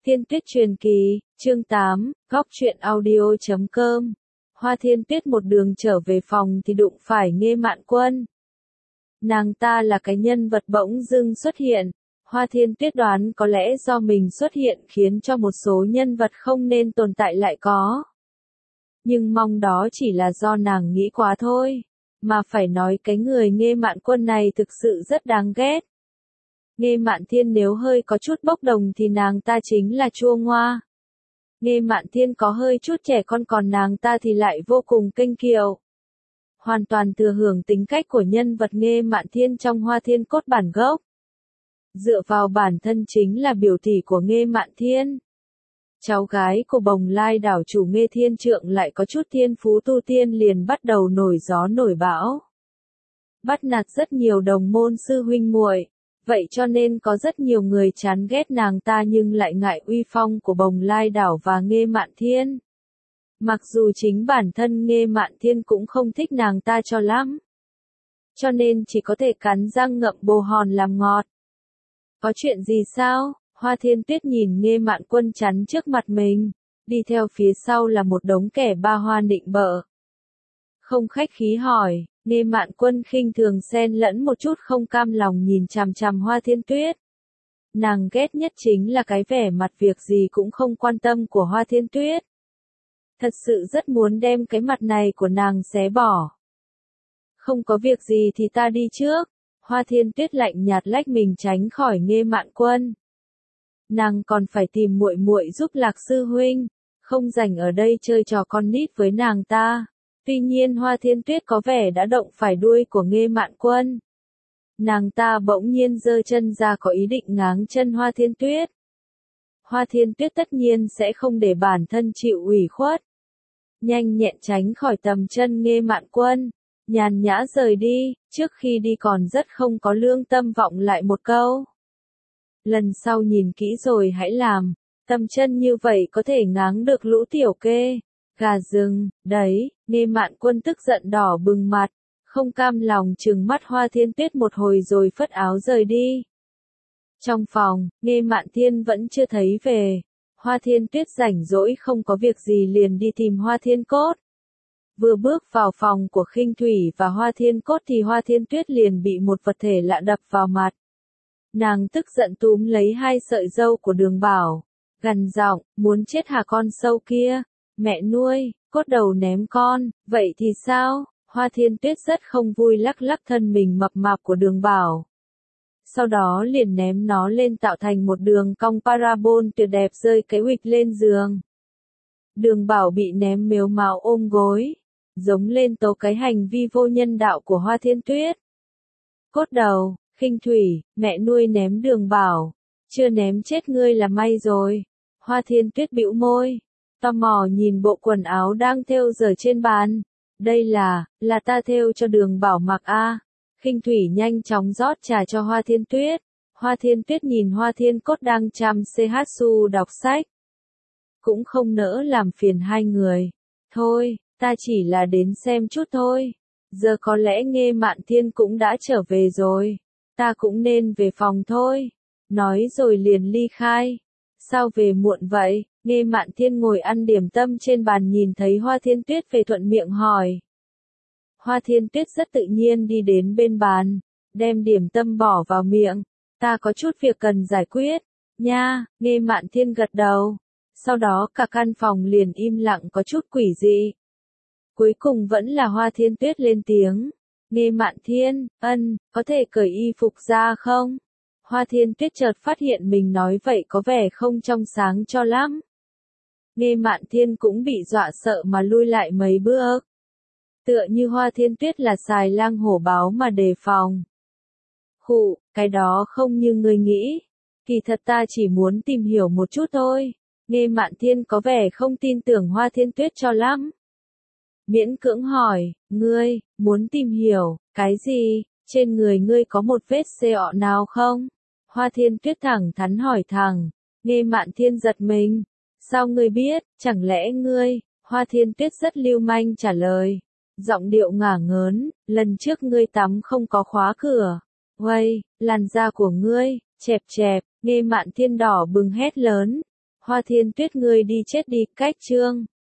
Thiên Tuyết truyền kỳ, chương 8, góc truyện audio.com. Hoa Thiên Tuyết một đường trở về phòng thì đụng phải Nghê Mạn Quân. Nàng ta là cái nhân vật bỗng dưng xuất hiện. Hoa Thiên Tuyết đoán có lẽ do mình xuất hiện khiến cho một số nhân vật không nên tồn tại lại có. Nhưng mong đó chỉ là do nàng nghĩ quá thôi. Mà phải nói cái người Nghê Mạn Quân này thực sự rất đáng ghét. Nghê Mạn Thiên nếu hơi có chút bốc đồng thì nàng ta chính là chua ngoa. Nghê Mạn Thiên có hơi chút trẻ con còn nàng ta thì lại vô cùng kênh kiệu. Hoàn toàn thừa hưởng tính cách của nhân vật Nghê Mạn Thiên trong Hoa Thiên Cốt bản gốc. Dựa vào bản thân chính là biểu tỷ của Nghê Mạn Thiên. Cháu gái của Bồng Lai đảo chủ Nghê Thiên Trượng lại có chút thiên phú tu tiên liền bắt đầu nổi gió nổi bão. Bắt nạt rất nhiều đồng môn sư huynh muội. Vậy cho nên có rất nhiều người chán ghét nàng ta nhưng lại ngại uy phong của Bồng Lai đảo và Nghê Mạn Thiên. Mặc dù chính bản thân Nghê Mạn Thiên cũng không thích nàng ta cho lắm. Cho nên chỉ có thể cắn răng ngậm bồ hòn làm ngọt. Có chuyện gì sao? Hoa Thiên Tuyết nhìn Nghê Mạn Quân chắn trước mặt mình. Đi theo phía sau là một đống kẻ ba hoa nịnh bợ. Không khách khí hỏi. Nghê Mạn Quân khinh thường xen lẫn một chút không cam lòng nhìn chằm chằm Hoa Thiên Tuyết. Nàng ghét nhất chính là cái vẻ mặt việc gì cũng không quan tâm của Hoa Thiên Tuyết. Thật sự rất muốn đem cái mặt này của nàng xé bỏ. Không có việc gì thì ta đi trước. Hoa Thiên Tuyết lạnh nhạt lách mình tránh khỏi Nghê Mạn Quân. Nàng còn phải tìm muội muội giúp Lạc sư huynh, không rảnh ở đây chơi trò con nít với nàng ta. Tuy nhiên Hoa Thiên Tuyết có vẻ đã động phải đuôi của Nghê Mạn Quân. Nàng ta bỗng nhiên giơ chân ra có ý định ngáng chân Hoa Thiên Tuyết. Hoa Thiên Tuyết tất nhiên sẽ không để bản thân chịu ủy khuất. Nhanh nhẹn tránh khỏi tầm chân Nghê Mạn Quân, nhàn nhã rời đi, trước khi đi còn rất không có lương tâm vọng lại một câu. Lần sau nhìn kỹ rồi hãy làm, tầm chân như vậy có thể ngáng được lũ tiểu kê. Gà rừng, đấy, Nghê Mạn Quân tức giận đỏ bừng mặt, không cam lòng trừng mắt Hoa Thiên Tuyết một hồi rồi phất áo rời đi. Trong phòng, Nghê Mạn Thiên vẫn chưa thấy về. Hoa Thiên Tuyết rảnh rỗi không có việc gì liền đi tìm Hoa Thiên Cốt. Vừa bước vào phòng của Khinh Thủy và Hoa Thiên Cốt thì Hoa Thiên Tuyết liền bị một vật thể lạ đập vào mặt. Nàng tức giận túm lấy hai sợi râu của Đường Bảo, gằn giọng, muốn chết hả con sâu kia? Mẹ nuôi, Cốt đầu ném con, vậy thì sao? Hoa Thiên Tuyết rất không vui lắc lắc thân mình mập mạp của Đường Bảo. Sau đó liền ném nó lên tạo thành một đường cong parabol tuyệt đẹp rơi cái huỵch lên giường. Đường Bảo bị ném mếu máo ôm gối, giống lên tố cái hành vi vô nhân đạo của Hoa Thiên Tuyết. Cốt đầu, Khinh Thủy, mẹ nuôi ném Đường Bảo, chưa ném chết ngươi là may rồi. Hoa Thiên Tuyết bĩu môi, tò mò nhìn bộ quần áo đang thêu dở trên bàn. Đây là ta thêu cho Đường Bảo mặc a. Khinh Thủy nhanh chóng rót trà cho Hoa Thiên Tuyết. Hoa Thiên Tuyết nhìn Hoa Thiên Cốt đang chăm Chehatsu đọc sách. Cũng không nỡ làm phiền hai người. Thôi, ta chỉ là đến xem chút thôi. Giờ có lẽ Nghê Mạn Thiên cũng đã trở về rồi. Ta cũng nên về phòng thôi. Nói rồi liền ly khai. Sao về muộn vậy? Nghê Mạn Thiên ngồi ăn điểm tâm trên bàn nhìn thấy Hoa Thiên Tuyết về thuận miệng hỏi. Hoa Thiên Tuyết rất tự nhiên đi đến bên bàn, đem điểm tâm bỏ vào miệng. Ta có chút việc cần giải quyết. Nha, Nghê Mạn Thiên gật đầu. Sau đó cả căn phòng liền im lặng có chút quỷ dị. Cuối cùng vẫn là Hoa Thiên Tuyết lên tiếng. Nghê Mạn Thiên, có thể cởi y phục ra không? Hoa Thiên Tuyết chợt phát hiện mình nói vậy có vẻ không trong sáng cho lắm. Nghê Mạn Thiên cũng bị dọa sợ mà lui lại mấy bước. Tựa như Hoa Thiên Tuyết là xài lang hổ báo mà đề phòng. Khụ, cái đó không như ngươi nghĩ. Kỳ thật ta chỉ muốn tìm hiểu một chút thôi. Nghê Mạn Thiên có vẻ không tin tưởng Hoa Thiên Tuyết cho lắm. Miễn cưỡng hỏi, ngươi, muốn tìm hiểu, cái gì, trên người ngươi có một vết sẹo nào không? Hoa Thiên Tuyết thẳng thắn hỏi thẳng. Nghê Mạn Thiên giật mình. Sao ngươi biết, chẳng lẽ ngươi? Hoa Thiên Tuyết rất lưu manh trả lời. Giọng điệu ngả ngớn, lần trước ngươi tắm không có khóa cửa. Uây, làn da của ngươi, chẹp chẹp, Nghê Mạn Thiên đỏ bừng hét lớn. Hoa Thiên Tuyết ngươi đi chết đi, cách chương.